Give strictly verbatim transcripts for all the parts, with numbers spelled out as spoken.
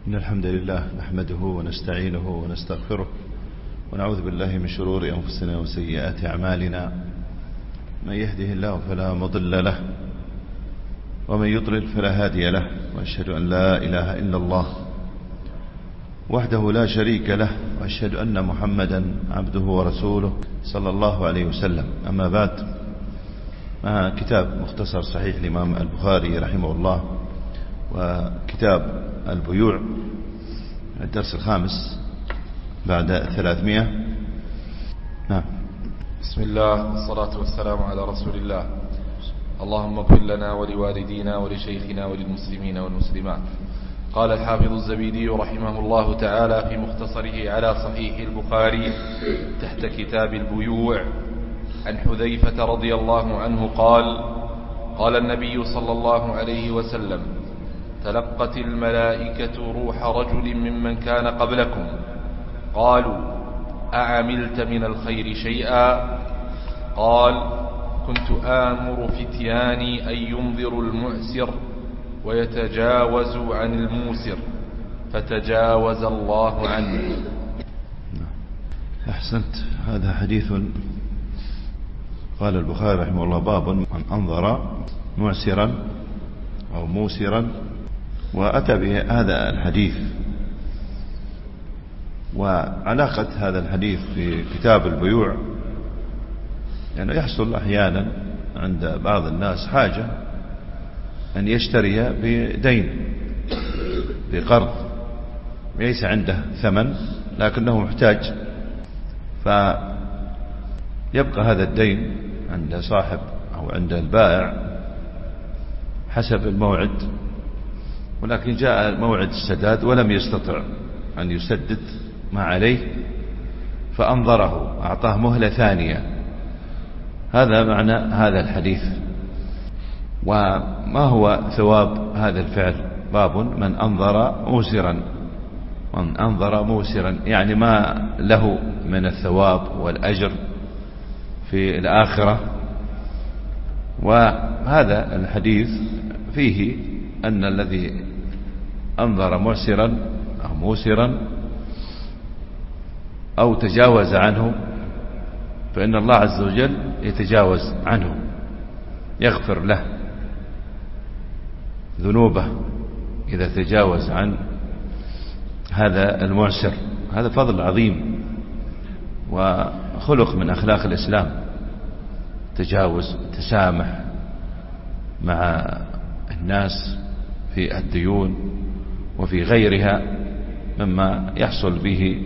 إن الحمد لله نحمده ونستعينه ونستغفره ونعوذ بالله من شرور أنفسنا وسيئات أعمالنا. من يهده الله فلا مضل له ومن يضلل فلا هادي له، وأشهد أن لا إله إلا الله وحده لا شريك له، وأشهد أن محمدا عبده ورسوله صلى الله عليه وسلم. أما بعد، مع كتاب مختصر صحيح الإمام البخاري رحمه الله وكتاب البيوع، الدرس الخامس بعد ثلاثمائة. نعم. بسم الله والصلاة والسلام على رسول الله. اللهم اغفر لنا ولوالدينا ولشيخنا وللمسلمين والمسلمات. قال الحافظ الزبيدي رحمه الله تعالى في مختصره على صحيح البخاري تحت كتاب البيوع عن حذيفة رضي الله عنه قال: قال النبي صلى الله عليه وسلم: تلقت الملائكة روح رجل ممن كان قبلكم، قالوا: أعملت من الخير شيئا؟ قال: كنت آمر فتياني أن ينذروا المعسر ويتجاوزوا عن الموسر، فتجاوز الله عنه. أحسنت. هذا حديث قال البخاري رحمه الله: باب من أنظر معسرا أو موسرا، وأتى بهذا الحديث. وعلاقة هذا الحديث في كتاب البيوع يعني يحصل أحيانا عند بعض الناس حاجة أن يشتري بدين، بقرض، ليس عنده ثمن لكنه محتاج، فيبقى هذا الدين عند صاحب أو عند البائع حسب الموعد، ولكن جاء موعد السداد ولم يستطع أن يسدد ما عليه، فأنظره، أعطاه مهلة ثانية. هذا معنى هذا الحديث. وما هو ثواب هذا الفعل؟ باب من أنظر موسرا، من أنظر موسرا يعني ما له من الثواب والأجر في الآخرة. وهذا الحديث فيه أن الذي أنظر معسرا أو موسرا أو تجاوز عنه فإن الله عز وجل يتجاوز عنه، يغفر له ذنوبه إذا تجاوز عن هذا المعسر. هذا فضل عظيم وخلق من أخلاق الإسلام، تجاوز، تسامح مع الناس في الديون وفي غيرها مما يحصل به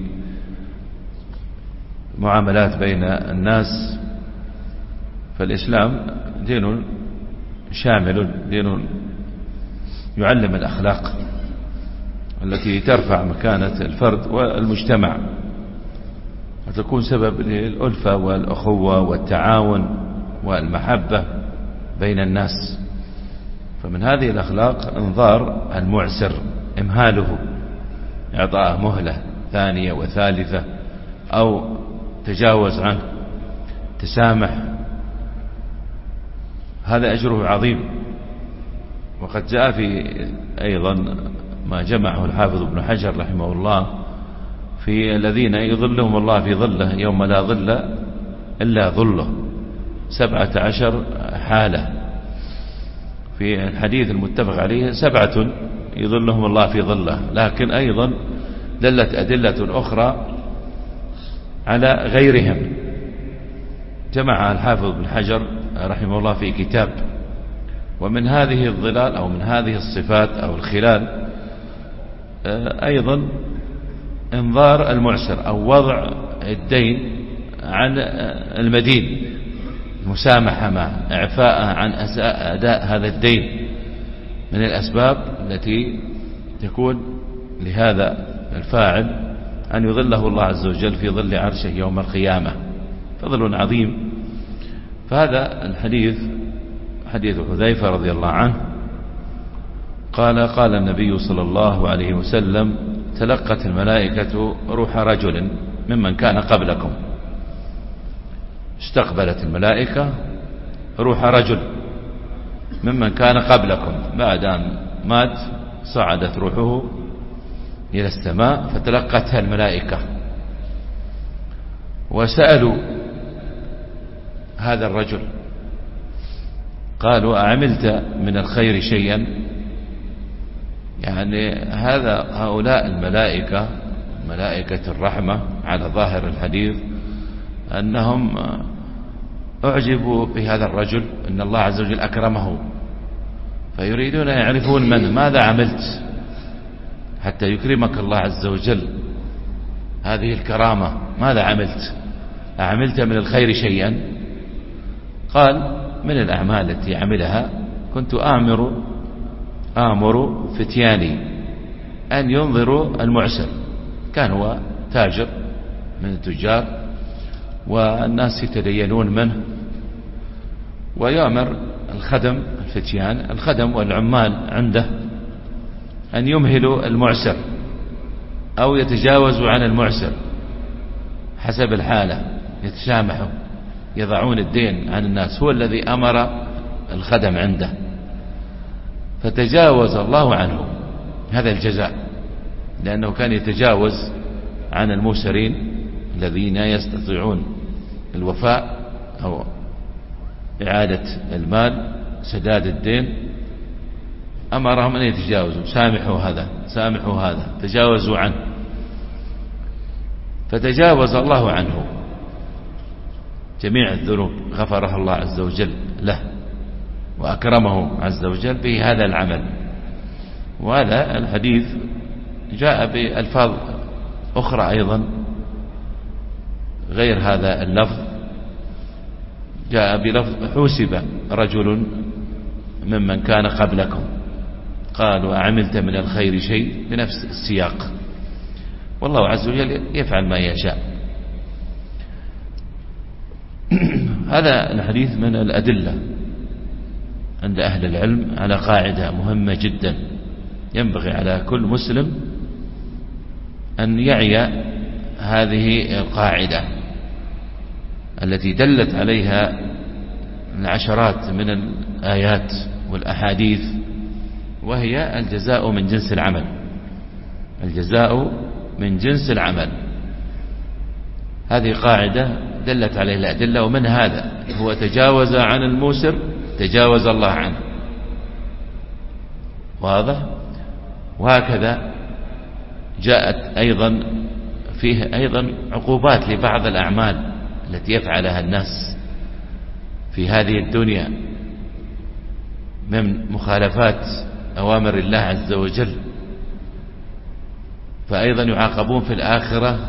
معاملات بين الناس. فالإسلام دين شامل، دين يعلم الأخلاق التي ترفع مكانة الفرد والمجتمع وتكون سبب للألفة والأخوة والتعاون والمحبة بين الناس. فمن هذه الأخلاق انظار المعسر، إمهاله، إعطاءه مهلة ثانية وثالثة، أو تجاوز عنه، تسامح. هذا أجره عظيم. وقد جاء في أيضا ما جمعه الحافظ ابن حجر رحمه الله في الذين يظلهم الله في ظله يوم لا ظل إلا ظله، سبعة عشر حالة في الحديث المتفق عليه، سبعة يظلهم الله في ظله. لكن أيضا دلت أدلة أخرى على غيرهم، جمع الحافظ ابن حجر رحمه الله في كتاب. ومن هذه الظلال أو من هذه الصفات أو الخلال أيضا انظار المعسر أو وضع الدين عن المدين، مسامحة معه، إعفاء عن أداء هذا الدين، من الأسباب التي تكون لهذا الفاعل أن يظله الله عز وجل في ظل عرشه يوم القيامة، فضل عظيم. فهذا الحديث حديث حذيفة رضي الله عنه قال: قال النبي صلى الله عليه وسلم: تلقت الملائكة روح رجل ممن كان قبلكم. استقبلت الملائكة روح رجل ممن كان قبلكم، بعد أن مات صعدت روحه إلى السماء فتلقتها الملائكة، وسألوا هذا الرجل قالوا: أعملت من الخير شيئا؟ يعني هذا هؤلاء الملائكة ملائكة الرحمة على ظاهر الحديث أنهم أعجبوا بهذا الرجل، أن الله عز وجل أكرمه، فيريدون أن يعرفون من ماذا عملت حتى يكرمك الله عز وجل هذه الكرامة، ماذا عملت؟ أعملت من الخير شيئا؟ قال: من الأعمال التي عملها كنت آمر آمر فتياني أن ينظروا المعسر. كان هو تاجر من التجار والناس يتدينون منه، ويأمر الخدم الفتيان الخدم والعمال عنده أن يمهلوا المعسر أو يتجاوزوا عن المعسر حسب الحالة، يتسامحوا يضعون الدين عن الناس. هو الذي أمر الخدم عنده فتجاوز الله عنه، هذا الجزاء، لأنه كان يتجاوز عن الموسرين الذين يستطيعون الوفاء أو إعادة المال سداد الدين، أمرهم أن يتجاوزوا، سامحوا هذا سامحوا هذا، تجاوزوا عنه، فتجاوز الله عنه جميع الذنوب، غفرها الله عز وجل له وأكرمه عز وجل بهذا العمل. وهذا الحديث جاء بألفاظ أخرى أيضا غير هذا اللفظ، جاء بلفظ: حوسب رجل ممن كان قبلكم قالوا: أعملت من الخير شيء، بنفس السياق. والله عز وجل يفعل ما يشاء. هذا الحديث من الأدلة عند أهل العلم على قاعدة مهمة جدا ينبغي على كل مسلم أن يعي هذه القاعدة التي دلت عليها العشرات من الآيات والأحاديث، وهي الجزاء من جنس العمل. الجزاء من جنس العمل، هذه قاعدة دلت عليه الأدلة، ومن هذا هو تجاوز عن الموسر تجاوز الله عنه، واضح؟ وهكذا جاءت أيضا فيه أيضا عقوبات لبعض الأعمال التي يفعلها الناس في هذه الدنيا من مخالفات أوامر الله عز وجل، فأيضا يعاقبون في الآخرة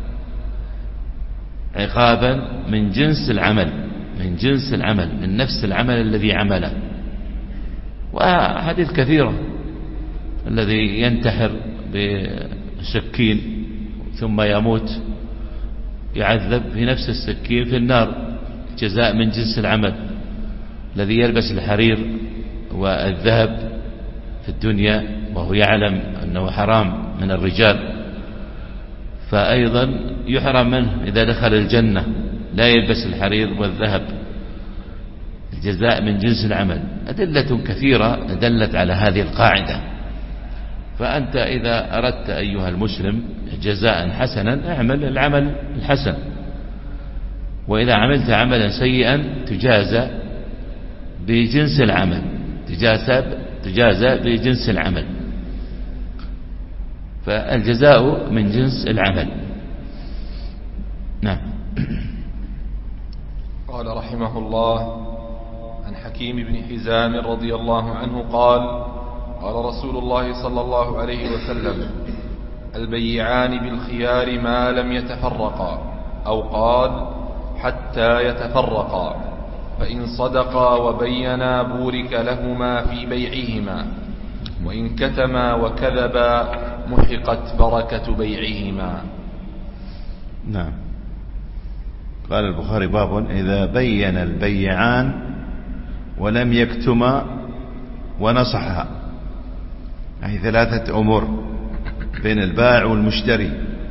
عقابا من جنس العمل من جنس العمل من نفس العمل الذي عمله. وحديث كثيرة: الذي ينتحر بسكين ثم يموت يعذب في نفس السكين في النار، جزاء من جنس العمل. الذي يلبس الحرير والذهب في الدنيا وهو يعلم أنه حرام من الرجال، فأيضا يحرم منه إذا دخل الجنة، لا يلبس الحرير والذهب، الجزاء من جنس العمل. أدلة كثيرة دلت على هذه القاعدة. فأنت إذا أردت أيها المسلم جزاء حسنا اعمل العمل الحسن، وإذا عملت عملا سيئا تجازى بجنس العمل تجازى تجازى بجنس العمل. فالجزاء من جنس العمل. نعم. قال رحمه الله: عن حكيم بن حزام رضي الله عنه قال: قال رسول الله صلى الله عليه وسلم: البيعان بالخيار ما لم يتفرقا، أو قال: حتى يتفرقا، فإن صدقا وبينا بورك لهما في بيعهما، وإن كتما وكذبا محقت بركة بيعهما. نعم. قال البخاري: باب إذا بين البيعان ولم يكتما ونصحا، أي ثلاثة أمور بين البائع والمشتري.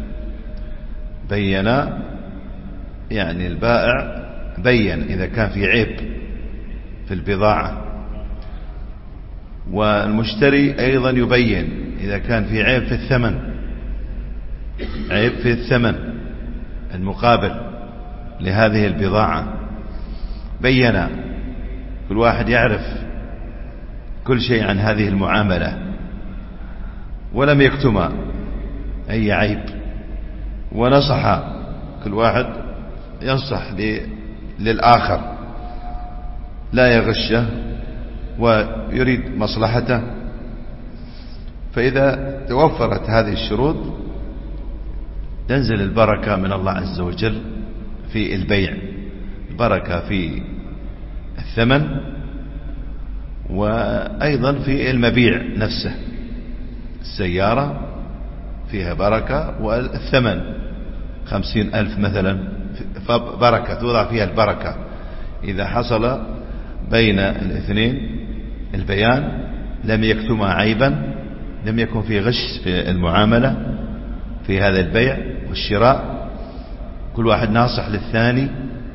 بين يعني البائع بين إذا كان في عيب في البضاعة، والمشتري أيضا يبين إذا كان في عيب في الثمن. عيب في الثمن المقابل لهذه البضاعة. بينا كل واحد يعرف كل شيء عن هذه المعاملة ولم يكتم أي عيب، ونصح كل واحد ينصح للآخر لا يغشه ويريد مصلحته. فإذا توفرت هذه الشروط تنزل البركة من الله عز وجل في البيع، البركة في الثمن وأيضا في المبيع نفسه. السيارة فيها بركة، والثمن خمسين ألف مثلا بركة توضع فيها البركة. إذا حصل بين الاثنين البيان لم يكتما عيبا، لم يكن في غش في المعاملة في هذا البيع والشراء، كل واحد ناصح للثاني.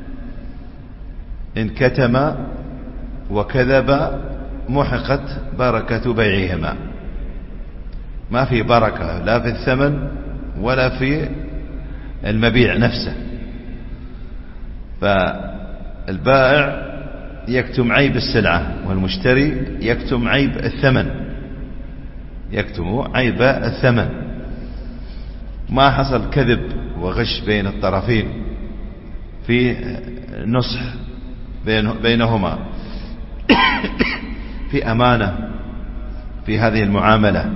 إن كتم وكذب محقت بركة بيعهما، ما في بركة لا في الثمن ولا في المبيع نفسه. فالبائع يكتم عيب السلعة والمشتري يكتم عيب الثمن، يكتم عيب الثمن. ما حصل كذب وغش بين الطرفين في نصح بينهما في أمانة في هذه المعاملة.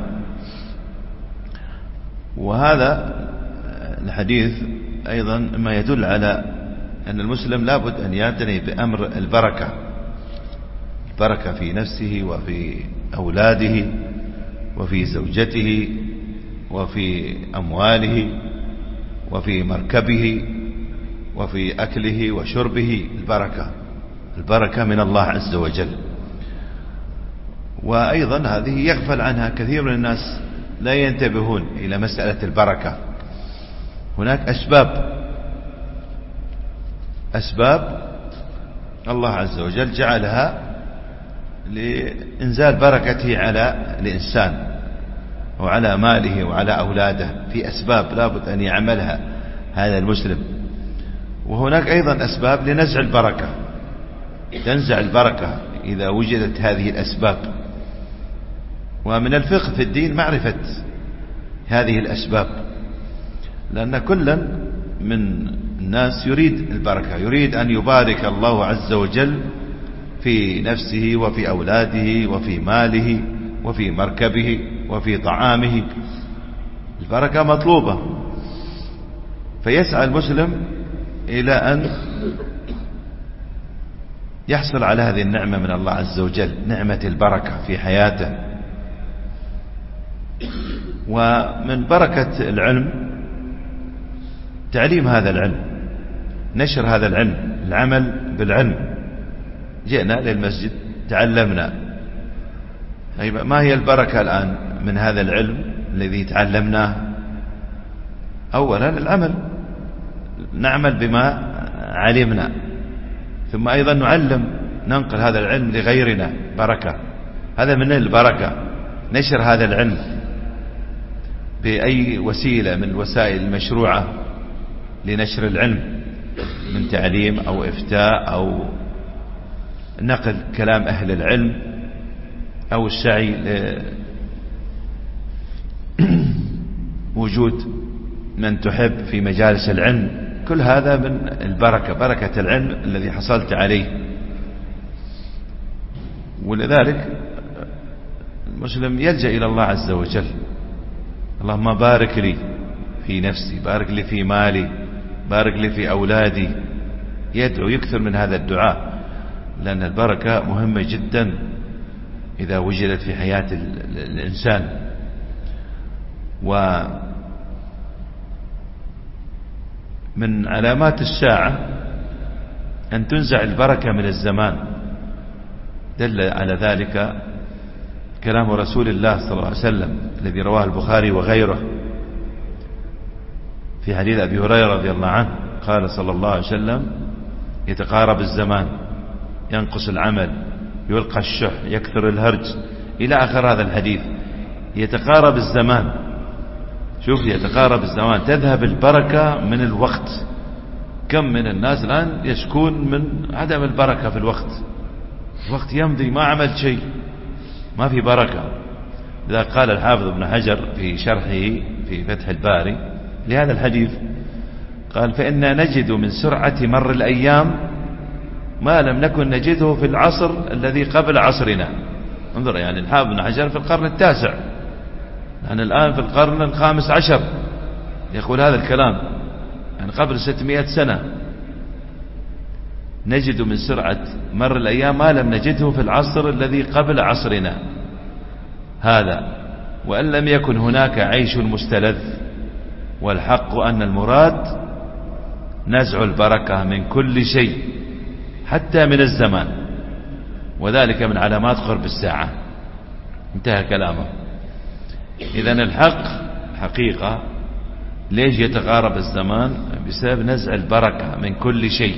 وهذا الحديث أيضا ما يدل على أن المسلم لابد أن يعتني بأمر البركة، البركة في نفسه وفي أولاده وفي زوجته وفي أمواله وفي مركبه وفي أكله وشربه. البركة البركة من الله عز وجل. وأيضا هذه يغفل عنها كثير من الناس، لا ينتبهون إلى مسألة البركة. هناك أسباب أسباب الله عز وجل جعلها لإنزال بركته على الإنسان وعلى ماله وعلى أولاده، في أسباب لابد أن يعملها هذا المسلم. وهناك أيضا أسباب لنزع البركة، تنزع البركة إذا وجدت هذه الأسباب. ومن الفقه في الدين معرفة هذه الأسباب، لأن كلا من الناس يريد البركة، يريد أن يبارك الله عز وجل في نفسه وفي أولاده وفي ماله وفي مركبه وفي طعامه. البركة مطلوبة، فيسعى المسلم إلى أن يحصل على هذه النعمة من الله عز وجل، نعمة البركة في حياته. ومن بركة العلم تعليم هذا العلم، نشر هذا العلم، العمل بالعلم. جئنا للمسجد تعلمنا، ما هي البركة الآن من هذا العلم الذي تعلمناه؟ أولا العمل، نعمل بما علمنا، ثم أيضا نعلم، ننقل هذا العلم لغيرنا، بركة. هذا من البركة، نشر هذا العلم بأي وسيلة من الوسائل المشروعة لنشر العلم، من تعليم أو إفتاء أو نقل كلام أهل العلم أو السعي لوجود من تحب في مجالس العلم. كل هذا من البركة، بركة العلم الذي حصلت عليه. ولذلك المسلم يلجأ إلى الله عز وجل، اللهم بارك لي في نفسي، بارك لي في مالي، بارك لي في أولادي. يدعو، يكثر من هذا الدعاء، لأن البركة مهمة جدا إذا وجدت في حياة الإنسان. ومن علامات الساعة أن تنزع البركة من الزمان. دل على ذلك كلام رسول الله صلى الله عليه وسلم الذي رواه البخاري وغيره في حديث أبي هريرة رضي الله عنه، قال صلى الله عليه وسلم: يتقارب الزمان، ينقص العمل، يلقى الشح، يكثر الهرج، إلى آخر هذا الحديث. يتقارب الزمان، شوف يتقارب الزمان تذهب البركة من الوقت. كم من الناس الآن يشكون من عدم البركة في الوقت، الوقت يمضي ما عمل شيء، ما في بركة. إذا قال الحافظ ابن حجر في شرحه في فتح الباري لهذا الحديث قال فإنا نجد من سرعة مر الأيام ما لم نكن نجده في العصر الذي قبل عصرنا. انظر يعني الحافظ ابن حجر في القرن التاسع، يعني الآن في القرن الخامس عشر يقول هذا الكلام، يعني قبل ستمائة سنة. نجد من سرعة مر الأيام ما لم نجده في العصر الذي قبل عصرنا هذا، وأن لم يكن هناك عيش مستلذ، والحق أن المراد نزع البركة من كل شيء حتى من الزمان، وذلك من علامات قرب الساعة. انتهى كلامه. إذن الحق حقيقة ليش يتقارب الزمان؟ بسبب نزع البركة من كل شيء،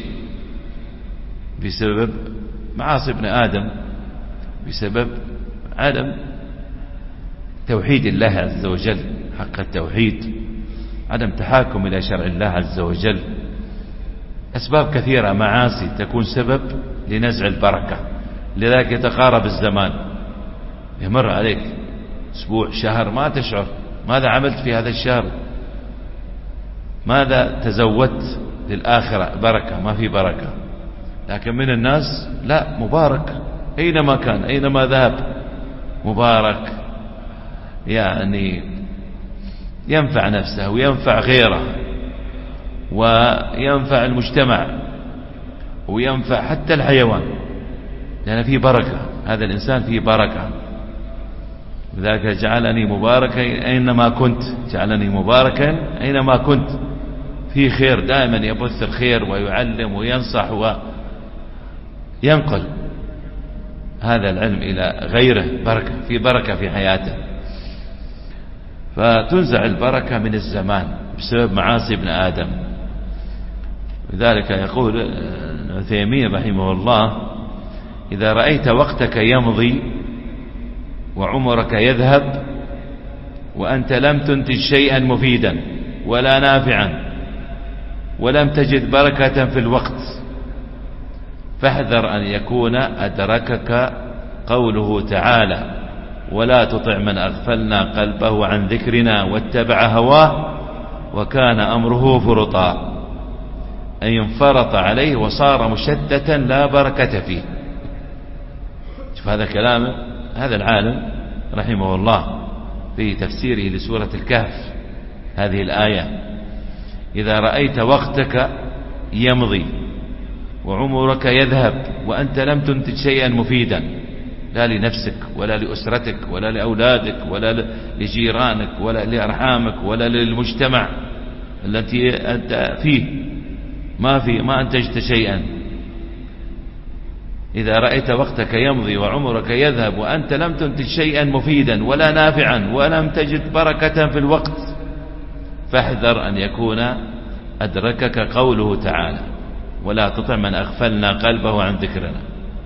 بسبب معاصي ابن آدم، بسبب عدم توحيد الله عز وجل حق التوحيد، عدم تحاكم إلى شرع الله عز وجل. أسباب كثيرة معاصي تكون سبب لنزع البركة، لذلك يتقارب الزمان، يمر عليك أسبوع شهر ما تشعر ماذا عملت في هذا الشهر، ماذا تزودت للآخرة، بركة ما في بركة. لكن من الناس لا، مبارك أينما كان أينما ذهب مبارك، يعني ينفع نفسه وينفع غيره وينفع المجتمع وينفع حتى الحيوان، لأن فيه بركة، هذا الإنسان فيه بركة. لذلك جعلني مباركا أينما كنت، جعلني مباركا أينما كنت، فيه خير دائما، يبث الخير ويعلم وينصح وينقل هذا العلم إلى غيره، بركة في بركة في حياته. فتنزع البركة من الزمان بسبب معاصي ابن آدم. لذلك يقول ابن عثيمين رحمه الله إذا رأيت وقتك يمضي وعمرك يذهب وأنت لم تنتج شيئا مفيدا ولا نافعا ولم تجد بركة في الوقت، فاحذر أن يكون أدركك قوله تعالى ولا تطع من أغفلنا قلبه عن ذكرنا واتبع هواه وكان أمره فرطا، أي انفرط عليه وصار مشتتا لا بركة فيه. شوف هذا كلام هذا العالم رحمه الله في تفسيره لسورة الكهف هذه الآية: إذا رأيت وقتك يمضي وعمرك يذهب وأنت لم تنتج شيئا مفيدا، لا لنفسك ولا لأسرتك ولا لأولادك ولا لجيرانك ولا لأرحامك ولا للمجتمع التي أنت فيه، ما في ما أنتجت شيئا. إذا رأيت وقتك يمضي وعمرك يذهب وأنت لم تنتج شيئا مفيدا ولا نافعا ولم تجد بركة في الوقت، فاحذر أن يكون أدركك قوله تعالى ولا تطع من أغفلنا قلبه عن ذكرنا.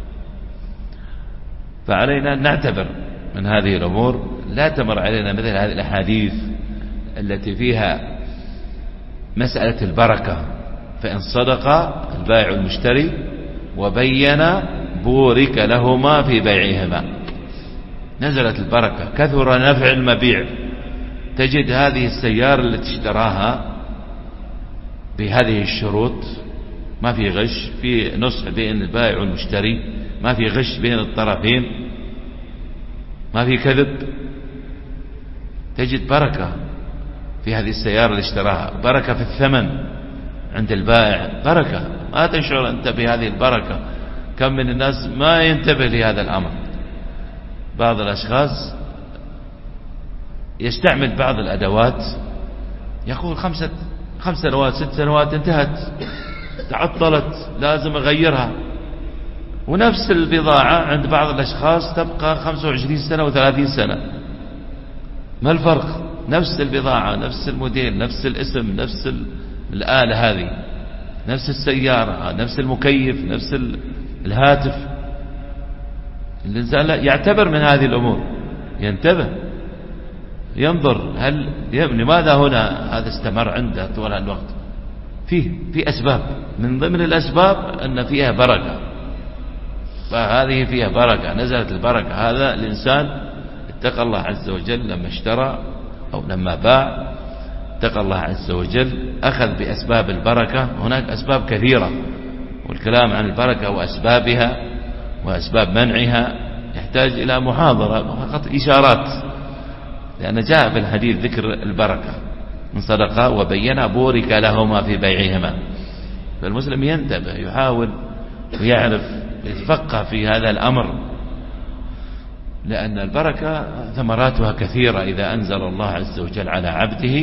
فعلينا أن نعتبر من هذه الأمور، لا تمر علينا مثل هذه الأحاديث التي فيها مسألة البركة، فإن صدق البائع المشتري وبين بورك لهما في بيعهما، نزلت البركة، كثر نفع المبيع. تجد هذه السيارة التي اشتراها بهذه الشروط، ما في غش، في نصح بين البائع والمشتري، ما في غش بين الطرفين، ما في كذب، تجد بركة في هذه السيارة اللي اشتراها، بركة في الثمن عند البائع، بركة ما تشعر أنت بهذه البركة. كم من الناس ما ينتبه لهذا الأمر. بعض الأشخاص يستعمل بعض الأدوات يقول خمسة خمس سنوات ست سنوات انتهت تعطلت لازم أغيرها، ونفس البضاعة عند بعض الأشخاص تبقى خمسة وعشرين سنة وثلاثين سنة. ما الفرق؟ نفس البضاعة، نفس الموديل، نفس الاسم، نفس الآلة هذه، نفس السيارة، نفس المكيف، نفس الهاتف. الإنسان لا يعتبر من هذه الأمور، ينتبه. ينظر هل لماذا هنا هذا استمر عنده طول الوقت. فيه في أسباب، من ضمن الأسباب أن فيها بركة، فهذه فيها بركة، نزلت البركة. هذا الإنسان اتقى الله عز وجل لما اشترى أو لما باع، اتقى الله عز وجل، أخذ بأسباب البركة. هناك أسباب كثيرة، والكلام عن البركة وأسبابها وأسباب منعها يحتاج إلى محاضرة فقط إشارات، لأن جاء في الحديث ذكر البركة من صدقة وبين بورك لهما في بيعهما. فالمسلم ينتبه، يحاول ويعرف، يتفقه في هذا الأمر، لأن البركة ثمراتها كثيرة. إذا أنزل الله عز وجل على عبده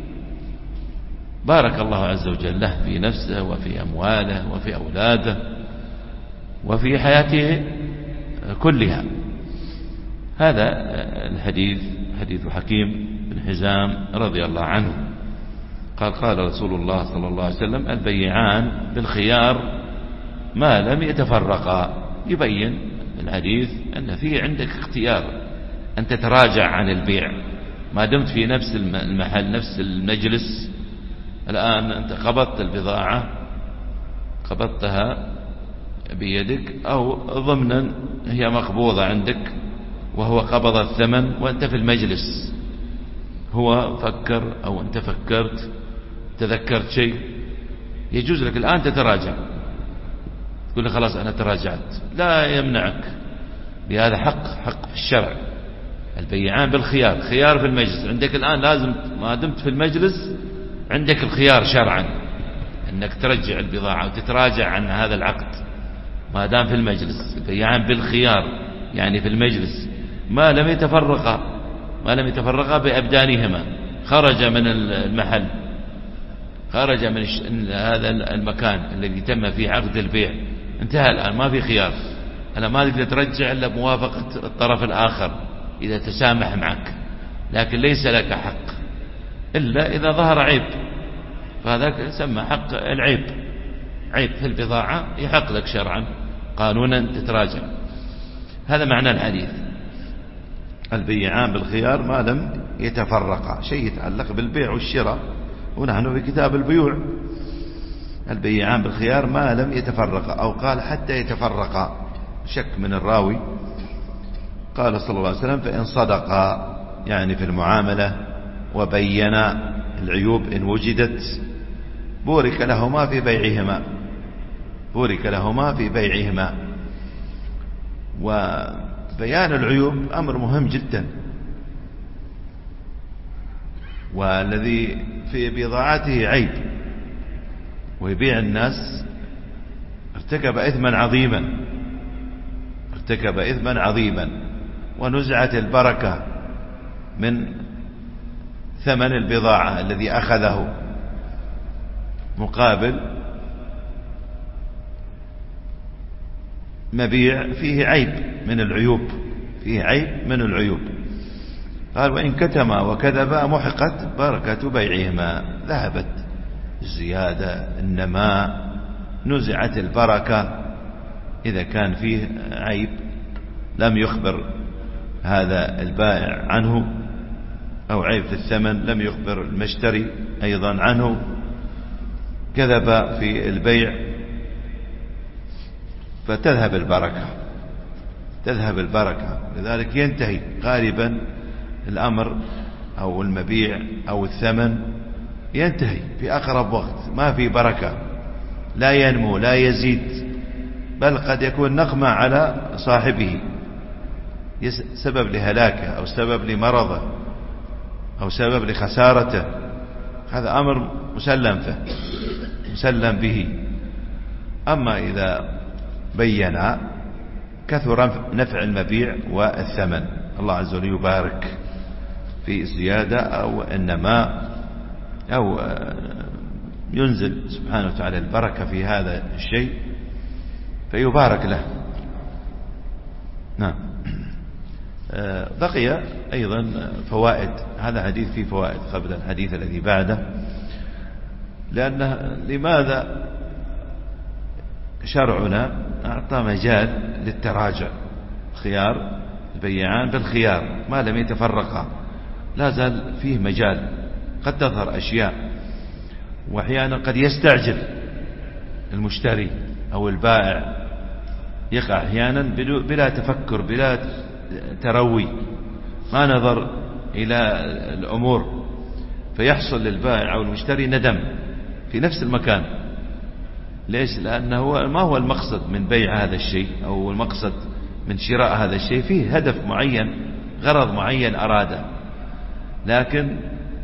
بارك الله عز وجل له في نفسه وفي أمواله وفي أولاده وفي حياته كلها. هذا الحديث حديث حكيم بن حزام رضي الله عنه قال قال رسول الله صلى الله عليه وسلم: البيعان بالخيار ما لم يتفرقا. يبين الحديث أن فيه عندك اختيار أن تتراجع عن البيع ما دمت في نفس المحل نفس المجلس. الآن أنت قبضت البضاعة، قبضتها بيدك أو ضمنا هي مقبوضة عندك، وهو قبض الثمن وأنت في المجلس، هو فكر أو أنت فكرت تذكرت شيء، يجوز لك الآن تتراجع، تقول له خلاص أنا تراجعت، لا يمنعك، بهذا حق حق في الشرع. البيعان بالخيار، خيار في المجلس عندك الآن، لازم ما دمت في المجلس عندك الخيار شرعا أنك ترجع البضاعة وتتراجع عن هذا العقد ما دام في المجلس. البيعان بالخيار يعني في المجلس ما لم يتفرقا، ما لم يتفرقا بأبدانهما، خرج من المحل، خرج من هذا المكان الذي تم فيه عقد البيع، انتهى الآن، ما في خيار. أنا ما تقدر ترجع إلا بموافقة الطرف الآخر إذا تسامح معك، لكن ليس لك حق إلا إذا ظهر عيب، فهذا يسمى حق العيب، عيب في البضاعة يحق لك شرعا قانونا تتراجع. هذا معنى الحديث، البيعان بالخيار ما لم يتفرقا، شيء يتعلق بالبيع والشراء، ونحن في كتاب البيوع. البيعان بالخيار ما لم يتفرقا، أو قال حتى يتفرقا، شك من الراوي. قال صلى الله عليه وسلم: فإن صدقا يعني في المعاملة وبينا العيوب إن وجدت بورك لهما في بيعهما، بورك لهما في بيعهما. وبيان العيوب أمر مهم جدا، والذي في بضاعته عيب ويبيع الناس ارتكب إثما عظيما، ارتكب إثما عظيما، ونزعت البركة من ثمن البضاعة الذي أخذه مقابل مبيع فيه عيب من العيوب، فيه عيب من العيوب. قال: وإن كتما وكذبا محقت بركة بيعهما، ذهبت الزيادة النماء، نزعت البركة. إذا كان فيه عيب لم يخبر هذا البائع عنه، أو عيب في الثمن لم يخبر المشتري أيضا عنه، كذب في البيع، فتذهب البركة، تذهب البركة. لذلك ينتهي غالبا الأمر أو المبيع أو الثمن ينتهي في أقرب وقت، ما في بركة، لا ينمو لا يزيد، بل قد يكون نقمة على صاحبه، سبب لهلاكه أو سبب لمرضه أو سبب لخسارته. هذا أمر مسلم فيه مسلم به. أما إذا بينا كثر نفع المبيع والثمن، الله عز وجل يبارك في الزيادة أو النماء، أو ينزل سبحانه وتعالى البركة في هذا الشيء فيبارك له. نعم. بقي أيضا فوائد، هذا حديث فيه فوائد قبل الحديث الذي بعده، لأنه لماذا شرعنا أعطى مجال للتراجع، خيار البيعان بالخيار ما لم يتفرقا. لا زال فيه مجال، قد تظهر أشياء، وأحيانا قد يستعجل المشتري أو البائع، يقع أحيانا بلا تفكر بلا تروي، ما نظر إلى الأمور، فيحصل للبائع أو المشتري ندم في نفس المكان. ليش؟ لأنه ما هو المقصد من بيع هذا الشيء أو المقصد من شراء هذا الشيء، فيه هدف معين، غرض معين أراده، لكن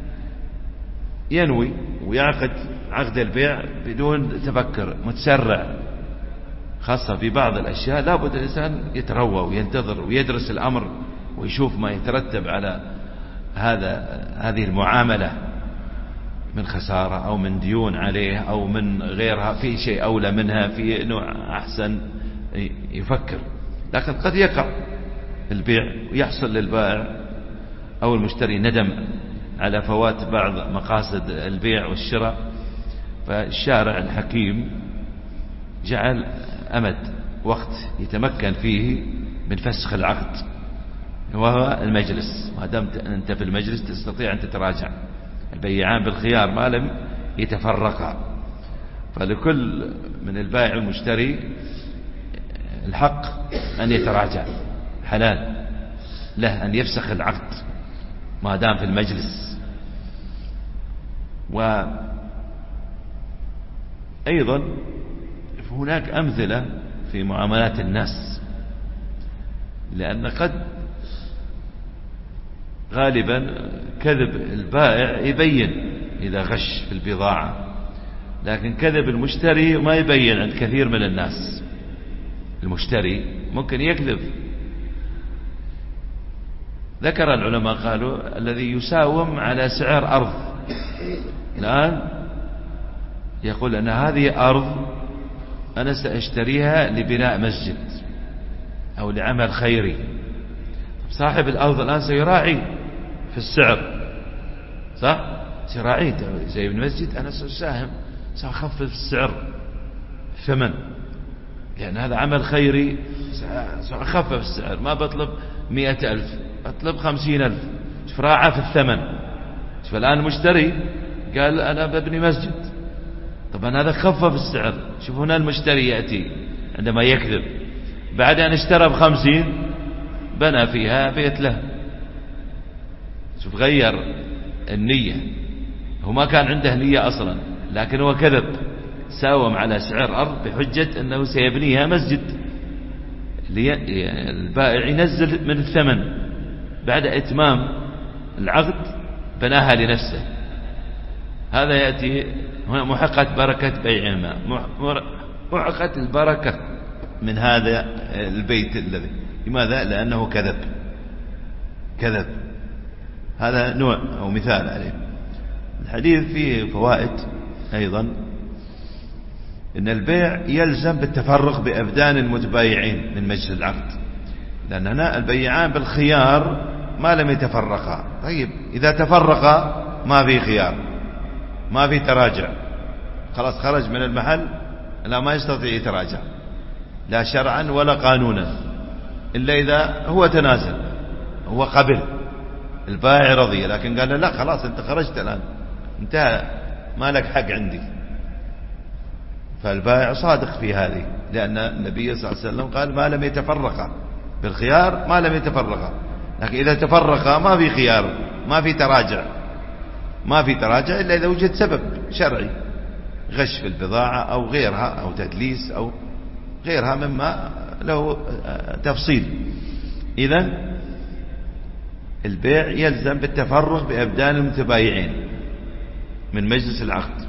ينوي ويعقد عقد البيع بدون تفكر، متسرع. خاصة في بعض الأشياء لابد الإنسان يتروى وينتظر ويدرس الأمر ويشوف ما يترتب على هذا هذه المعاملة من خسارة أو من ديون عليه أو من غيرها، في شيء أولى منها، في نوع أحسن، يفكر. لكن قد يقع البيع ويحصل للبائع أو المشتري ندم على فوات بعض مقاصد البيع والشراء. فالشارع الحكيم جعل أمد، وقت يتمكن فيه من فسخ العقد، وهو المجلس. ما دام أنت في المجلس تستطيع أن تتراجع. البيعان بالخيار ما لم يتفرقا، فلكل من البائع والمشتري الحق أن يتراجع، حلال له أن يفسخ العقد ما دام في المجلس. وأيضا هناك أمثلة في معاملات الناس، لأن قد غالبا كذب البائع يبين إذا غش في البضاعة، لكن كذب المشتري ما يبين عند كثير من الناس. المشتري ممكن يكذب. ذكر العلماء قالوا الذي يساوم على سعر أرض، الآن يقول أن هذه أرض أنا سأشتريها لبناء مسجد أو لعمل خيري. صاحب الأرض الآن سيراعي في السعر، صح؟ سيراعي زي المسجد، أنا سأساهم، سأخفف السعر الثمن، لأن هذا عمل خيري، سأخفف السعر، ما بطلب مئة ألف، أطلب خمسين ألف. شوف راعى في الثمن. شوف الآن المشتري قال أنا ببني مسجد، طبعا هذا خفف السعر. شوف هنا المشتري يأتي عندما يكذب بعد أن اشترى بخمسين بنى فيها بيت له. شوف غير النية، هو ما كان عنده نية أصلا، لكن هو كذب، ساوم على سعر أرض بحجة أنه سيبنيها مسجد. البائع ينزل من الثمن بعد إتمام العقد، بناها لنفسه. هذا يأتي محقة بركة بيعهما، محقة البركة من هذا البيت الذي، لماذا؟ لأنه كذب كذب. هذا نوع أو مثال عليه. الحديث فيه فوائد أيضا، إن البيع يلزم بالتفرق بأبدان المتبايعين من مجلس العقد، لأن هنا البيعان بالخيار ما لم يتفرقا. طيب إذا تفرقا ما في خيار، ما في تراجع، خلاص خرج من المحل، لا ما يستطيع يتراجع لا شرعا ولا قانونا، إلا إذا هو تنازل، هو قبل، البائع رضي، لكن قال له لا خلاص أنت خرجت الآن، انتهى، ما لك حق عندي. فالبائع صادق في هذه، لأن النبي صلى الله عليه وسلم قال ما لم يتفرقا، بالخيار ما لم يتفرقا. لكن إذا تفرقا ما في خيار، ما في تراجع، ما في تراجع إلا إذا وجد سبب شرعي، غش في البضاعة أو غيرها أو تدليس أو غيرها مما له تفصيل. إذن البيع يلزم بالتفرق بأبدان المتبايعين من مجلس العقد.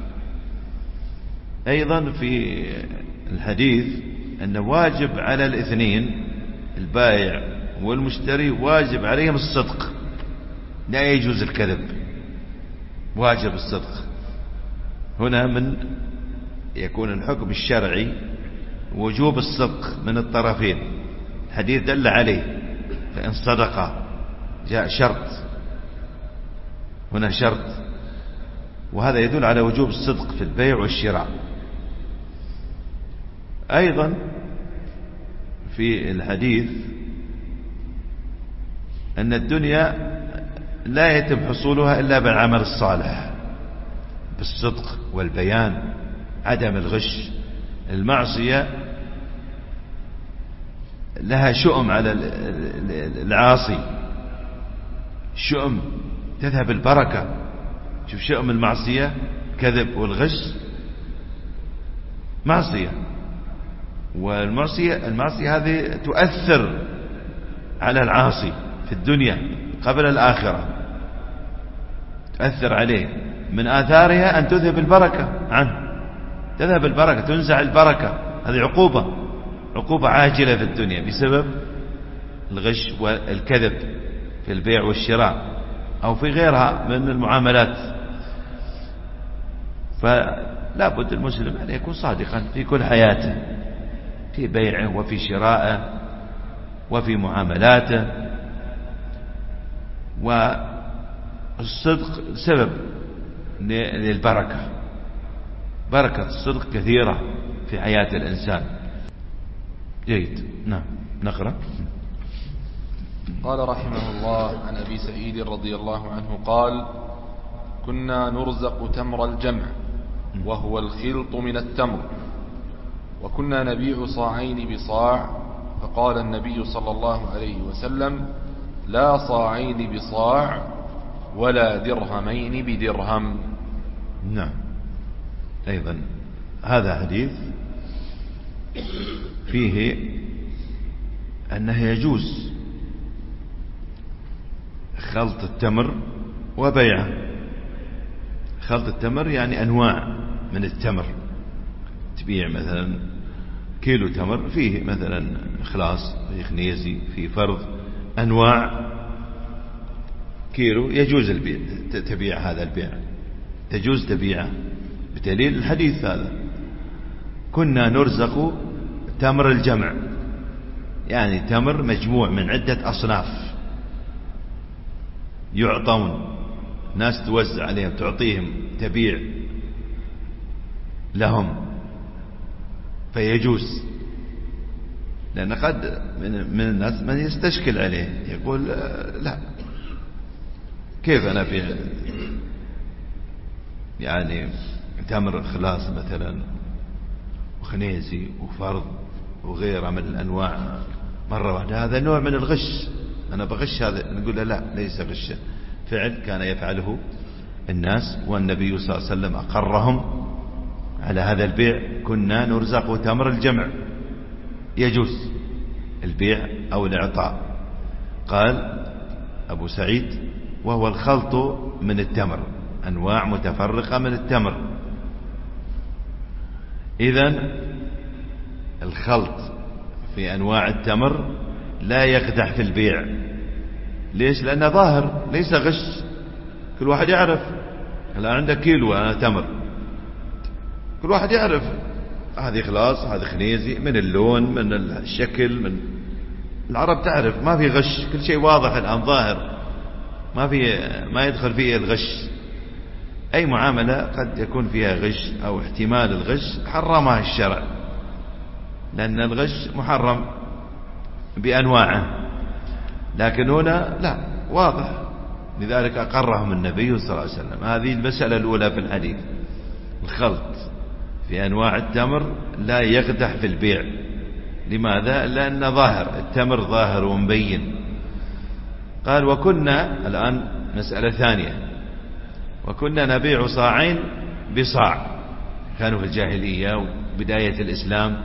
أيضا في الحديث أن واجب على الاثنين، البائع والمشتري، واجب عليهم الصدق، لا يجوز الكذب، واجب الصدق. هنا من يكون الحكم الشرعي وجوب الصدق من الطرفين، الحديث دل عليه، فإن صدقا جاء شرط، هنا شرط، وهذا يدل على وجوب الصدق في البيع والشراء. أيضا في الحديث أن الدنيا لا يتم حصولها إلا بالعمل الصالح، بالصدق والبيان، عدم الغش. المعصية لها شؤم على العاصي، شؤم تذهب البركة. شوف شؤم المعصية، كذب والغش معصية، والمعصية المعصية هذه تؤثر على العاصي في الدنيا قبل الآخرة، تؤثر عليه. من آثارها أن تذهب البركة عنه، تذهب البركة، تنزع البركة. هذه عقوبة، عقوبة عاجلة في الدنيا بسبب الغش والكذب في البيع والشراء أو في غيرها من المعاملات. فلا بد المسلم أن يكون صادقا في كل حياته، في بيعه وفي شرائه وفي معاملاته. والصدق سبب للبركة، بركة الصدق كثيرة في حياة الإنسان. جيد، نعم نقرأ. قال رحمه الله عن أبي سعيد رضي الله عنه قال: كنا نرزق تمر الجمع وهو الخلط من التمر، وكنا نبيع صاعين بصاع، فقال النبي صلى الله عليه وسلم: لا صاعين بصاع ولا درهمين بدرهم. نعم. أيضا هذا حديث فيه أنه يجوز خلط التمر وبيعه. خلط التمر يعني أنواع من التمر، تبيع مثلا كيلو تمر فيه مثلا خلاص، فيه خنيزي، فيه فرض، أنواع كيلو، يجوز البيع، تبيع هذا البيع، تجوز تبيعه بدليل الحديث هذا. كنا نرزق تمر الجمع، يعني تمر مجموع من عدة أصناف، يعطون ناس توزع عليهم، تعطيهم، تبيع لهم، فيجوز. لأن قد من الناس من يستشكل عليه، يقول لا، كيف أنا أبيع يعني تمر خلاص مثلا وخنيزي وفرض وغيره من الأنواع مرة واحدة؟ هذا نوع من الغش، أنا بغش هذا. نقول له لا، ليس غشا، فعل كان يفعله الناس، والنبي صلى الله عليه وسلم أقرهم على هذا البيع. كنا نرزق تمر الجمع، يجوز البيع أو الإعطاء. قال أبو سعيد: وهو الخلط من التمر، أنواع متفرقة من التمر. إذن الخلط في أنواع التمر لا يقدح في البيع. ليش؟ لأنه ظاهر، ليس غش. كل واحد يعرف. الآن عندك كيلو أنا تمر، كل واحد يعرف هذه خلاص، هذه خنيزي، من اللون، من الشكل، من العرب تعرف، ما في غش، كل شيء واضح الآن ظاهر، ما في ما يدخل فيه الغش. أي معاملة قد يكون فيها غش أو احتمال الغش حرمها الشرع، لأن الغش محرم بأنواعه، لكن هنا لا، واضح. لذلك أقرهم النبي صلى الله عليه وسلم. هذه المسألة الأولى في الحديث، الخلط في أنواع التمر لا يقدح في البيع. لماذا؟ لأن ظاهر التمر ظاهر ومبين. قال: وكنا، الآن مسألة ثانية، وكنا نبيع صاعين بصاع. كانوا في الجاهلية وبداية الإسلام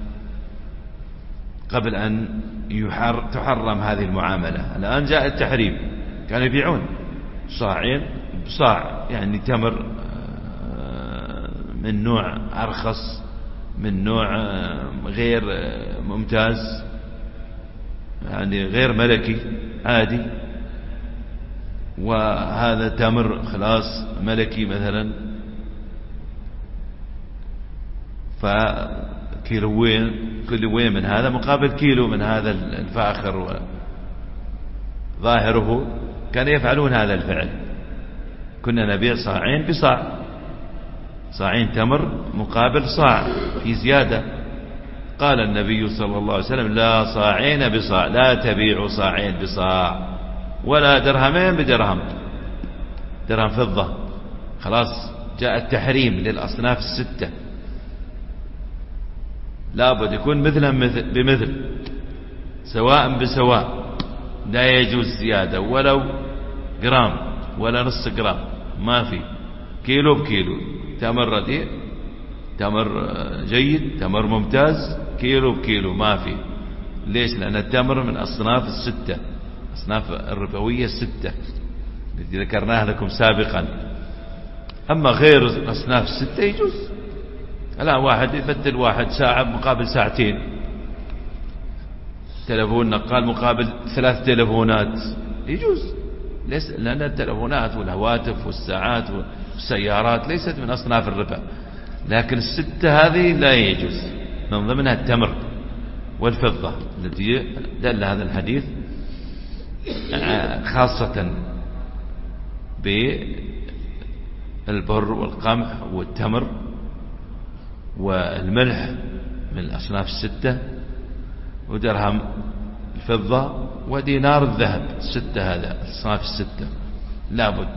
قبل أن يحر تحرم هذه المعاملة. الآن جاء التحريم، كانوا يبيعون صاعين بصاع، يعني تمر من نوع أرخص، من نوع غير ممتاز، يعني غير ملكي، عادي، وهذا تمر خلاص ملكي مثلا، فكيلوين، كيلوين من هذا مقابل كيلو من هذا الفاخر ظاهره. كانوا يفعلون هذا الفعل. كنا نبيع صاعين بصاع، صاعين تمر مقابل صاع في زيادة. قال النبي صلى الله عليه وسلم: لا صاعين بصاع، لا تبيعوا صاعين بصاع، ولا درهمين بدرهم، درهم فضة. خلاص جاء التحريم للأصناف الستة، لابد يكون مثلا بمثل، سواء بسواء، لا يجوز زيادة ولو جرام ولا نص جرام، ما في. كيلو بكيلو، تمر رديء، تمر جيد، تمر ممتاز، كيلو بكيلو ما في. ليش؟ لأن التمر من أصناف الستة، أصناف الربوية الستة التي ذكرناها لكم سابقا. أما غير الأصناف الستة يجوز. الآن واحد يبدل واحد ساعة مقابل ساعتين، تلفون نقال مقابل ثلاث تلفونات، يجوز. ليس لأن التلفونات والهواتف والساعات والسيارات ليست من أصناف الربا، لكن الستة هذه لا يجوز، من ضمنها التمر والفضة التي دل هذا الحديث خاصة بالبر والقمح والتمر والملح من الأصناف الستة، ودرهم الفضة ودينار الذهب، الستة هذا الأصناف الستة لابد.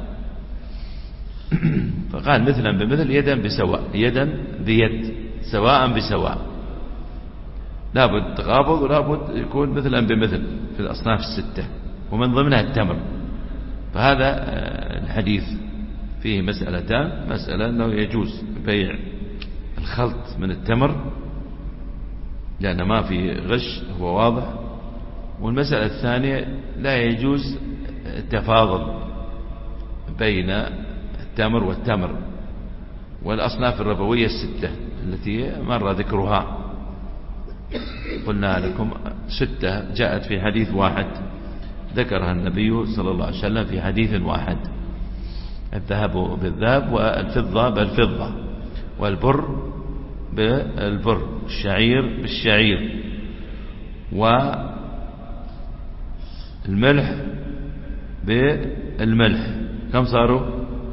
فقال مثلا بمثل، يدا بسواء، يدا بيد، سواء بسواء، لابد تغابض، ولابد يكون مثلا بمثل في الأصناف الستة، ومن ضمنها التمر. فهذا الحديث فيه مسألتان: مسألة أنه يجوز بيع الخلط من التمر لأن ما في غش، هو واضح. والمسألة الثانية لا يجوز التفاضل بين التمر والتمر والأصناف الربوية الستة التي مر ذكرها، قلنا لكم ستة جاءت في حديث واحد ذكرها النبي صلى الله عليه وسلم في حديث واحد: الذهب بالذهب، والفضة بالفضة، والبر بالبر، الشعير بالشعير، والملح بالملح. كم صاروا؟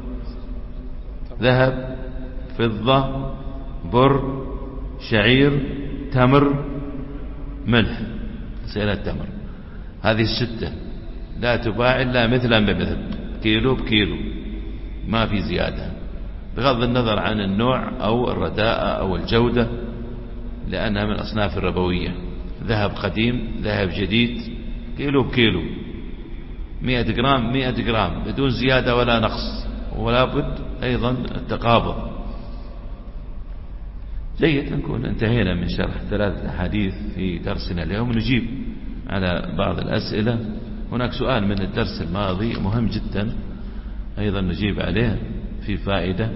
ذهب، فضة، بر، شعير، تمر، ملح، سيلة التمر. هذه الستة لا تباع إلا مثلا بمثل، كيلو بكيلو، ما في زيادة، بغض النظر عن النوع أو الرداءة أو الجودة، لأنها من أصناف الربوية. ذهب قديم، ذهب جديد، كيلو بكيلو، مئة جرام مئة جرام، بدون زيادة ولا نقص. ولا بد أيضا التقابض. جيد، نكون انتهينا من شرح ثلاث أحاديث في درسنا اليوم. نجيب على بعض الأسئلة. هناك سؤال من الدرس الماضي مهم جدا أيضا نجيب عليه، في فائدة.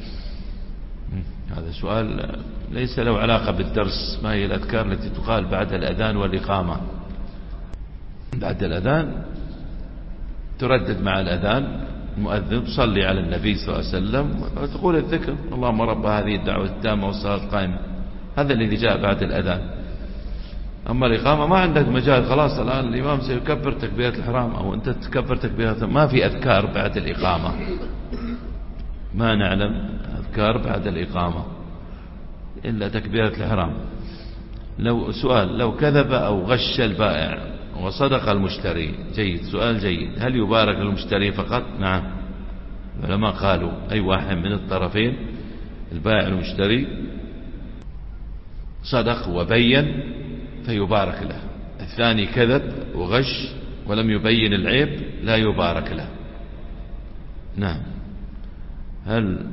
هذا سؤال ليس له علاقة بالدرس: ما هي الأذكار التي تقال بعد الأذان والإقامة؟ بعد الأذان تردد مع الأذان، المؤذن تصلي على النبي صلى الله عليه وسلم وتقول الذكر: اللهم رب هذه الدعوة التامة والصلاة القائمة. هذا الذي جاء بعد الأذان. أما الإقامة ما عندك مجال، خلاص الآن الإمام سيكبر تكبيرة الإحرام أو أنت تكبر تكبيرة، ما في أذكار بعد الإقامة، ما نعلم أذكار بعد الإقامة إلا تكبيرة الإحرام. لو سؤال: لو كذب أو غش البائع وصدق المشتري، جيد، سؤال جيد، هل يبارك للمشتري فقط؟ نعم، العلماء قالوا أي واحد من الطرفين، البائع والمشتري، صدق وبين فيبارك له. الثاني كذب وغش ولم يبين العيب، لا يبارك له. نعم. هل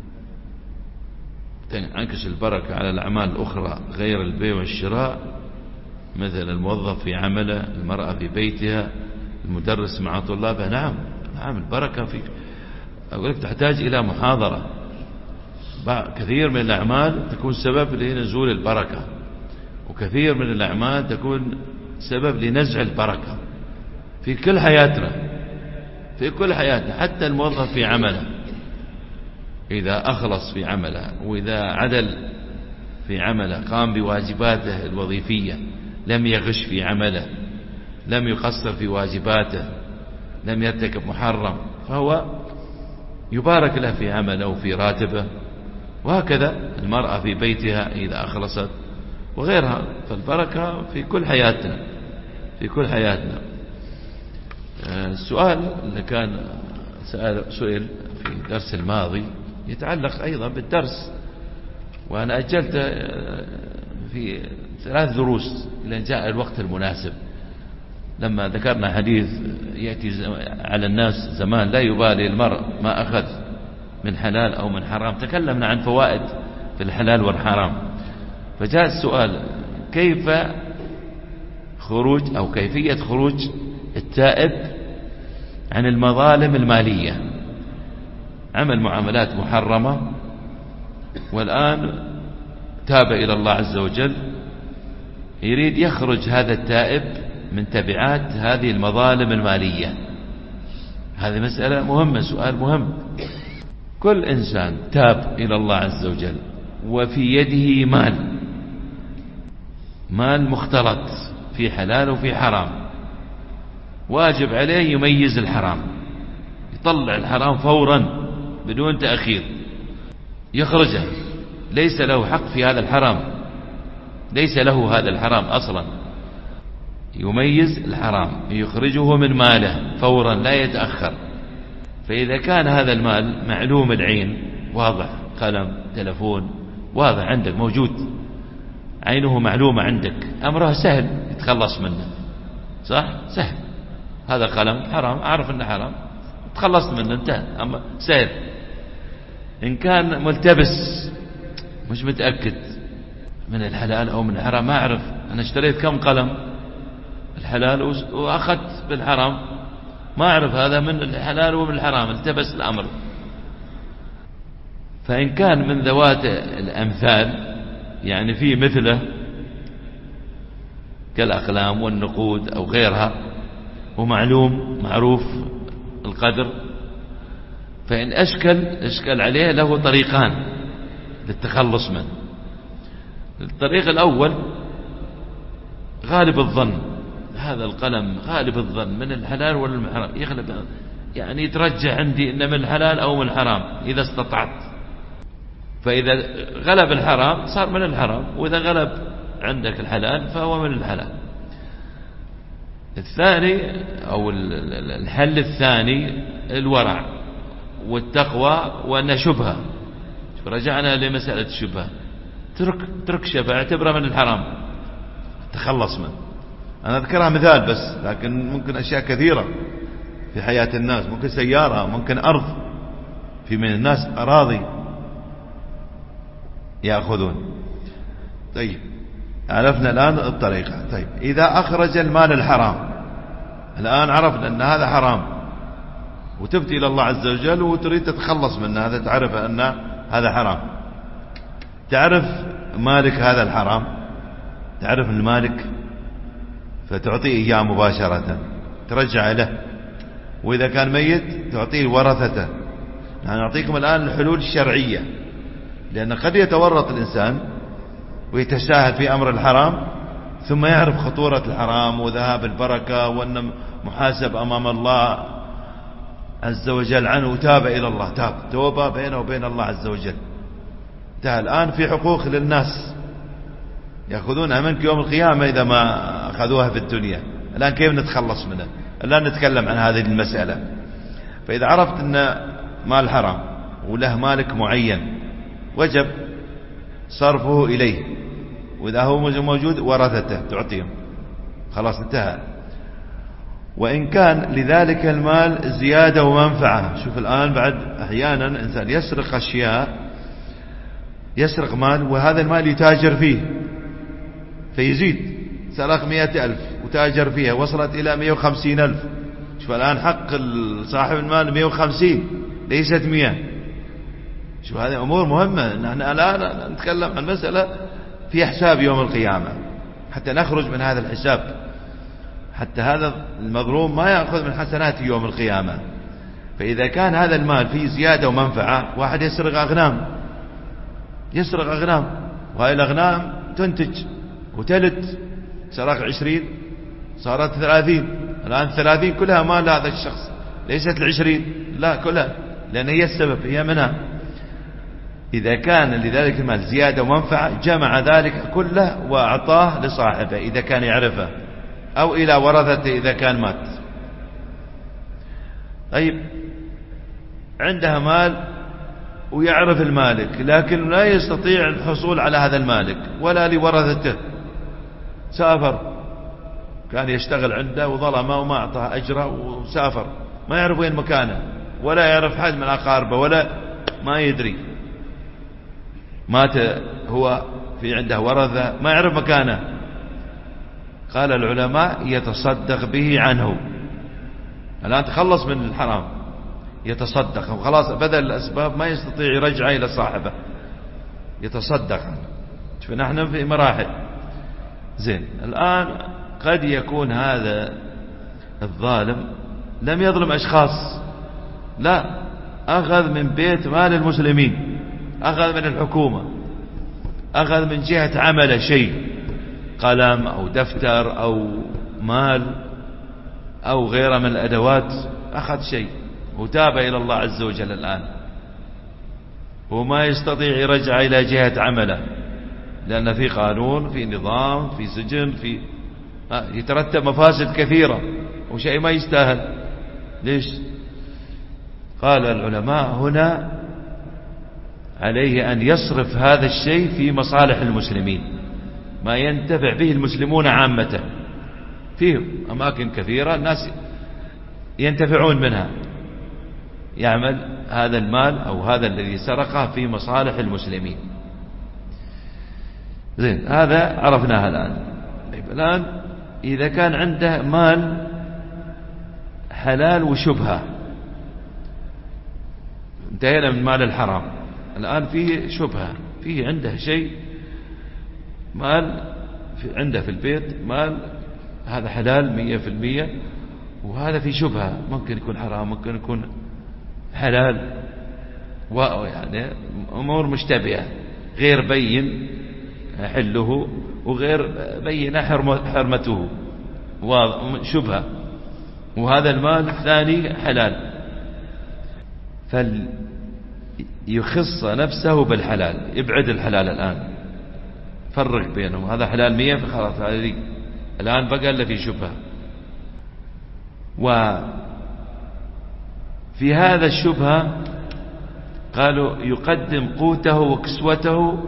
تنعكس البركة على الأعمال الأخرى غير البيع والشراء، مثل الموظف في عمله، المرأة في بيتها، المدرس مع طلابه؟ نعم، نعم، البركة في، أقول لك تحتاج إلى محاضرة. كثير من الأعمال تكون سبب لنزول البركة، وكثير من الأعمال تكون سبب لنزع البركة في كل حياتنا، في كل حياتنا. حتى الموظف في عمله إذا أخلص في عمله، وإذا عدل في عمله، قام بواجباته الوظيفية، لم يغش في عمله، لم يقصر في واجباته، لم يرتكب محرم، فهو يبارك له في عمله وفي راتبه. وهكذا المرأة في بيتها إذا أخلصت وغيرها، فالبركة في كل حياتنا، في كل حياتنا. السؤال اللي كان سأل سئل في الدرس الماضي يتعلق أيضا بالدرس، وأنا أجلت في ثلاث دروس لأن جاء الوقت المناسب، لما ذكرنا حديث يأتي على الناس زمان لا يبالي المرء ما أخذ من حلال أو من حرام، تكلمنا عن فوائد في الحلال والحرام، فجاء السؤال كيف خروج أو كيفية خروج التائب عن المظالم المالية، عمل معاملات محرمة والآن تاب إلى الله عز وجل، يريد يخرج هذا التائب من تبعات هذه المظالم المالية. هذه مسألة مهمة، سؤال مهم. كل إنسان تاب إلى الله عز وجل وفي يده مال مال مختلط في حلال وفي حرام، واجب عليه يميز الحرام، يطلع الحرام فورا بدون تأخير يخرجه، ليس له حق في هذا الحرام، ليس له هذا الحرام أصلا، يميز الحرام يخرجه من ماله فورا لا يتأخر. فإذا كان هذا المال معلوم العين واضح، قلم تلفون واضح عندك موجود، عينه معلومة عندك، أمره سهل يتخلص منه، صح؟ سهل، هذا قلم حرام أعرف أنه حرام تخلصت منه انتهى، أما سهل. إن كان ملتبس مش متأكد من الحلال أو من الحرام، ما أعرف أنا اشتريت كم قلم الحلال وأخذت بالحرام، ما أعرف هذا من الحلال ومن الحرام، التبس الأمر. فإن كان من ذوات الأمثال يعني في مثله كالأقلام والنقود أو غيرها ومعلوم معروف القدر، فإن أشكل أشكل عليه له طريقان للتخلص منه. الطريق الأول غالب الظن، هذا القلم غالب الظن من الحلال ولا من الحرام، يغلب يعني يترجح عندي إن من الحلال أو من الحرام إذا استطعت، فإذا غلب الحرام صار من الحرام، وإذا غلب عندك الحلال فهو من الحلال. الثاني أو الحل الثاني الورع والتقوى، وأن شبهة، رجعنا لمسألة الشبهة، ترك ترك شبهة اعتبرها من الحرام تخلص منه. أنا أذكرها مثال بس، لكن ممكن أشياء كثيرة في حياة الناس، ممكن سيارة، ممكن أرض، في من الناس أراضي يأخذون. طيب عرفنا الآن الطريقة. طيب إذا أخرج المال الحرام، الآن عرفنا أن هذا حرام وتبت إلى الله عز وجل وتريد تتخلص منه، هذا تعرف أن هذا حرام، تعرف مالك هذا الحرام، تعرف المالك فتعطيه إياه مباشرة ترجع له، وإذا كان ميت تعطيه ورثته. نحن نعطيكم الآن الحلول الشرعية، لأن قد يتورط الإنسان ويتساهل في أمر الحرام ثم يعرف خطورة الحرام وذهاب البركة وأن محاسب أمام الله عز وجل عنه، وتاب إلى الله، تاب توبة بينه وبين الله عز وجل. انتهى الآن في حقوق للناس يأخذونها منك يوم القيامة إذا ما أخذوها في الدنيا. الآن كيف نتخلص منها؟ الآن نتكلم عن هذه المسألة. فإذا عرفت أن مال حرام وله مالك معين وجب صرفه إليه، وإذا هو موجود ورثته تعطيهم، خلاص انتهى. وإن كان لذلك المال زيادة ومنفعة، شوف الآن بعد أحيانا إنسان يسرق أشياء، يسرق مال وهذا المال يتاجر فيه فيزيد، سرق مئة ألف وتاجر فيها وصلت إلى مئة وخمسين ألف، شوف الآن حق صاحب المال مئة وخمسين ليست مئة. شوف هذه أمور مهمة، نحن الآن نتكلم عن مسألة في حساب يوم القيامة حتى نخرج من هذا الحساب، حتى هذا المظلوم ما يأخذ من حسناته يوم القيامة. فإذا كان هذا المال فيه زيادة ومنفعة، واحد يسرق أغنام، يسرق أغنام وهذه الأغنام تنتج وتلد، سرق عشرين صارت ثلاثين، الآن ثلاثين كلها مال هذا الشخص، ليست العشرين، لا كلها، لأن هي السبب، هي منها. إذا كان لذلك المال زيادة ومنفعة جمع ذلك كله وأعطاه لصاحبه إذا كان يعرفه، أو إلى ورثته إذا كان مات. طيب عندها مال ويعرف المالك، لكن لا يستطيع الحصول على هذا المالك ولا لورثته، سافر، كان يشتغل عنده وظلمه وما أعطاه أجره وسافر، ما يعرف وين مكانه ولا يعرف حد من أقاربه ولا ما يدري، مات هو في عنده ورثة ما يعرف مكانه. قال العلماء يتصدق به عنه، الآن تخلص من الحرام، يتصدق وخلاص بذل الأسباب، ما يستطيع يرجع إلى صاحبه، يتصدق عنه. فنحن في مراحل. زين، الآن قد يكون هذا الظالم لم يظلم أشخاص، لا، أخذ من بيت مال المسلمين، أخذ من الحكومة، أخذ من جهة عمله شيء، قلم أو دفتر أو مال أو غيره من الأدوات، أخذ شيء وتاب إلى الله عز وجل الآن، وما يستطيع يرجع إلى جهة عمله، لأن في قانون، في نظام، في سجن، في يترتب مفاسد كثيرة وشيء ما يستاهل. ليش؟ قال العلماء هنا عليه أن يصرف هذا الشيء في مصالح المسلمين، ما ينتفع به المسلمون عامة، فيه أماكن كثيرة الناس ينتفعون منها، يعمل هذا المال أو هذا الذي سرقه في مصالح المسلمين. زين، هذا عرفناها الآن. طيب الآن إذا كان عنده مال حلال وشبهة، انتهينا من مال الحرام، الآن فيه شبهة، فيه عنده شيء مال في عنده في البيت مال هذا حلال مية في المية، وهذا فيه شبهة، ممكن يكون حرام ممكن يكون حلال، ويعني أمور مشتبهة، غير بين حله وغير بين حرمته، وشبهة، وهذا المال الثاني حلال، فليخص نفسه بالحلال، يبعد الحلال الآن، فرق بينهم، هذا حلال مية فخلاص هذه الآن بقى إلا في شبهة. وفي هذا الشبهة قالوا يقدم قوته وكسوته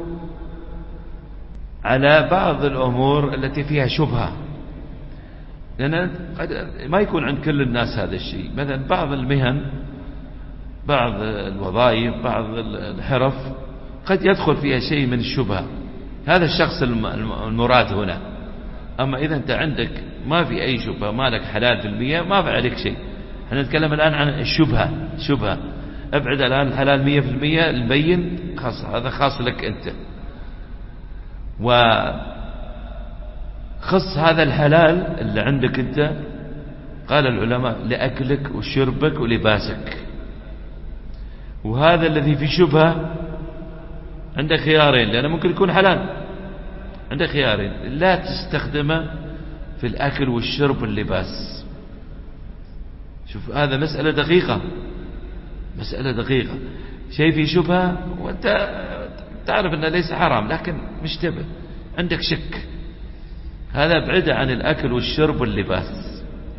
على بعض الأمور التي فيها شبهة، لأن قد ما يكون عند كل الناس هذا الشيء. مثلا بعض المهن، بعض الوظائف، بعض الحرف قد يدخل فيها شيء من الشبهة، هذا الشخص المراد هنا. أما إذا أنت عندك ما في أي شبهة، مالك حلال في المية، ما في عليك شيء. احنا نتكلم الآن عن الشبهة، شبهة ابعد الآن الحلال مية في المية، البين خاص، هذا خاص لك أنت. وخص هذا الحلال اللي عندك أنت، قال العلماء لأكلك وشربك ولباسك. وهذا الذي في شبهة عندك خيارين، لأنه ممكن يكون حلال، عندك خيارين، لا تستخدمه في الأكل والشرب واللباس. شوف هذا مسألة دقيقة، مسألة دقيقة، شيء في شبهة وأنت تعرف أنه ليس حرام لكن مشتبه، عندك شك، هذا ابعده عن الأكل والشرب واللباس.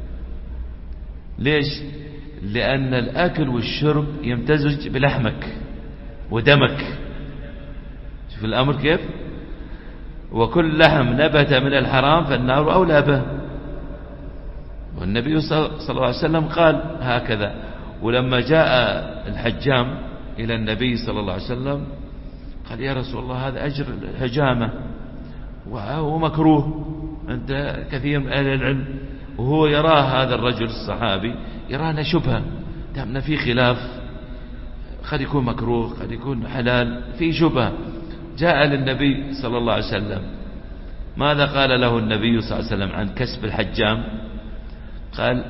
ليش؟ لأن الأكل والشرب يمتزج بلحمك ودمك. شوف الأمر كيف، وكل لحم نبت من الحرام فالنار أولى به، والنبي صلى الله عليه وسلم قال هكذا. ولما جاء الحجام إلى النبي صلى الله عليه وسلم قال يا رسول الله هذا أجر الحجامة وهو مكروه عند كثير من أهل العلم، وهو يراه هذا الرجل الصحابي يرانا شبهة، دامنا في خلاف، قد يكون مكروه قد يكون حلال، في شبهة. جاء للنبي صلى الله عليه وسلم، ماذا قال له النبي صلى الله عليه وسلم عن كسب الحجام؟ قال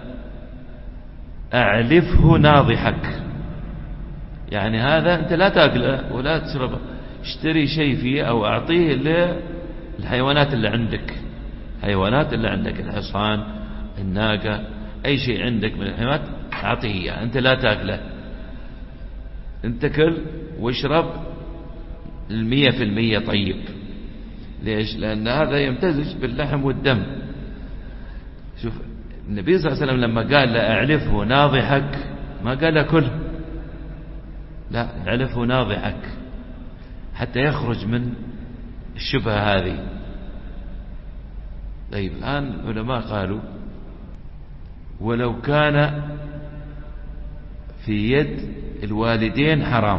أعلفه ناضحك، يعني هذا أنت لا تأكله ولا تشربه، اشتري شيء فيه أو أعطيه للحيوانات اللي عندك، حيوانات اللي عندك، الحصان، الناقة، أي شيء عندك من الحيوانات أعطيه إياه، أنت لا تأكله، أنت كل واشرب المية في المية طيب. ليش؟ لأن هذا يمتزج باللحم والدم. شوف النبي صلى الله عليه وسلم لما قال لا أعلفه ناضحك، ما قال كل، لا، علف وناضحك حتى يخرج من الشبهة هذه. طيب الآن العلماء قالوا ولو كان في يد الوالدين حرام.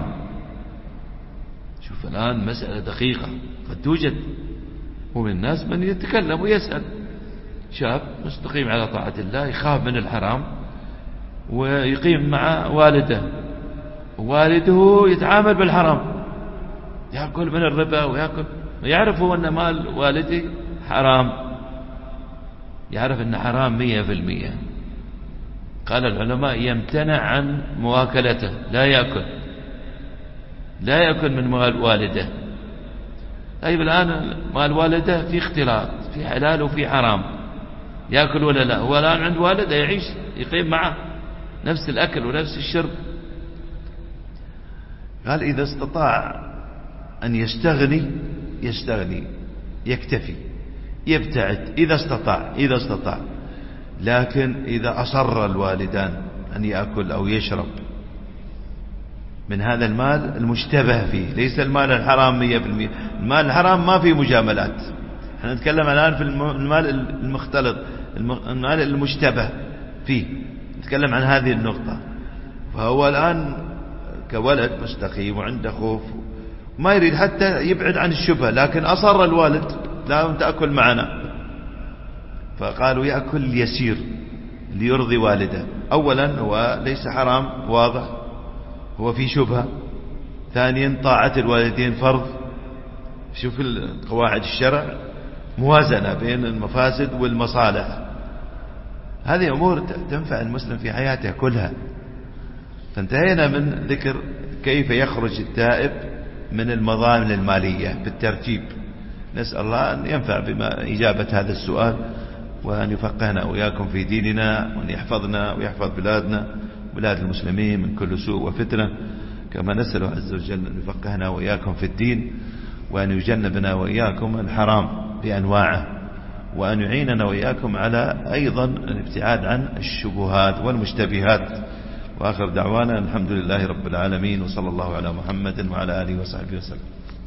شوف الآن مسألة دقيقة قد توجد، ومن الناس من يتكلم ويسأل، شاب مستقيم على طاعة الله يخاف من الحرام ويقيم مع والده، والده يتعامل بالحرام، يأكل من الربا ويأكل، يعرف هو أن مال والدي حرام، يعرف أن حرام مية في المية. قال العلماء يمتنع عن مواكلته، لا يأكل لا يأكل من مال والده. طيب الآن مال والده في اختلاط، في حلال وفي حرام، يأكل ولا لا؟ هو الآن عند والده يعيش يقيم معه نفس الأكل ونفس الشرب. قال إذا استطاع أن يستغني يستغني، يكتفي، يبتعد إذا استطاع إذا استطاع لكن إذا أصر الوالدان أن يأكل أو يشرب من هذا المال المشتبه فيه، ليس المال الحرام مية في المية، المال الحرام ما فيه مجاملات، احنا نتكلم الآن في المال المختلط، المال المشتبه فيه، نتكلم عن هذه النقطة. فهو الآن كولد مستقيم وعنده خوف ما يريد حتى يبعد عن الشبهة، لكن أصر الوالد لا تأكل معنا، فقالوا يأكل اليسير ليرضي والده. أولا هو ليس حرام واضح، هو في شبهة. ثانيا طاعة الوالدين فرض. شوف قواعد الشرع موازنة بين المفاسد والمصالح، هذه أمور تنفع المسلم في حياته كلها. فانتهينا من ذكر كيف يخرج التائب من المظالم المالية بالترتيب. نسأل الله أن ينفع بما إجابة هذا السؤال، وأن يفقهنا وإياكم في ديننا، وأن يحفظنا ويحفظ بلادنا بلاد المسلمين من كل سوء وفتنة، كما نسأله عز وجل أن يفقهنا وإياكم في الدين، وأن يجنبنا وإياكم الحرام بأنواعه، وأن يعيننا وإياكم على أيضا الابتعاد عن الشبهات والمشتبهات. وآخر دعوانا الحمد لله رب العالمين، وصلى الله على محمد وعلى آله وصحبه وسلم.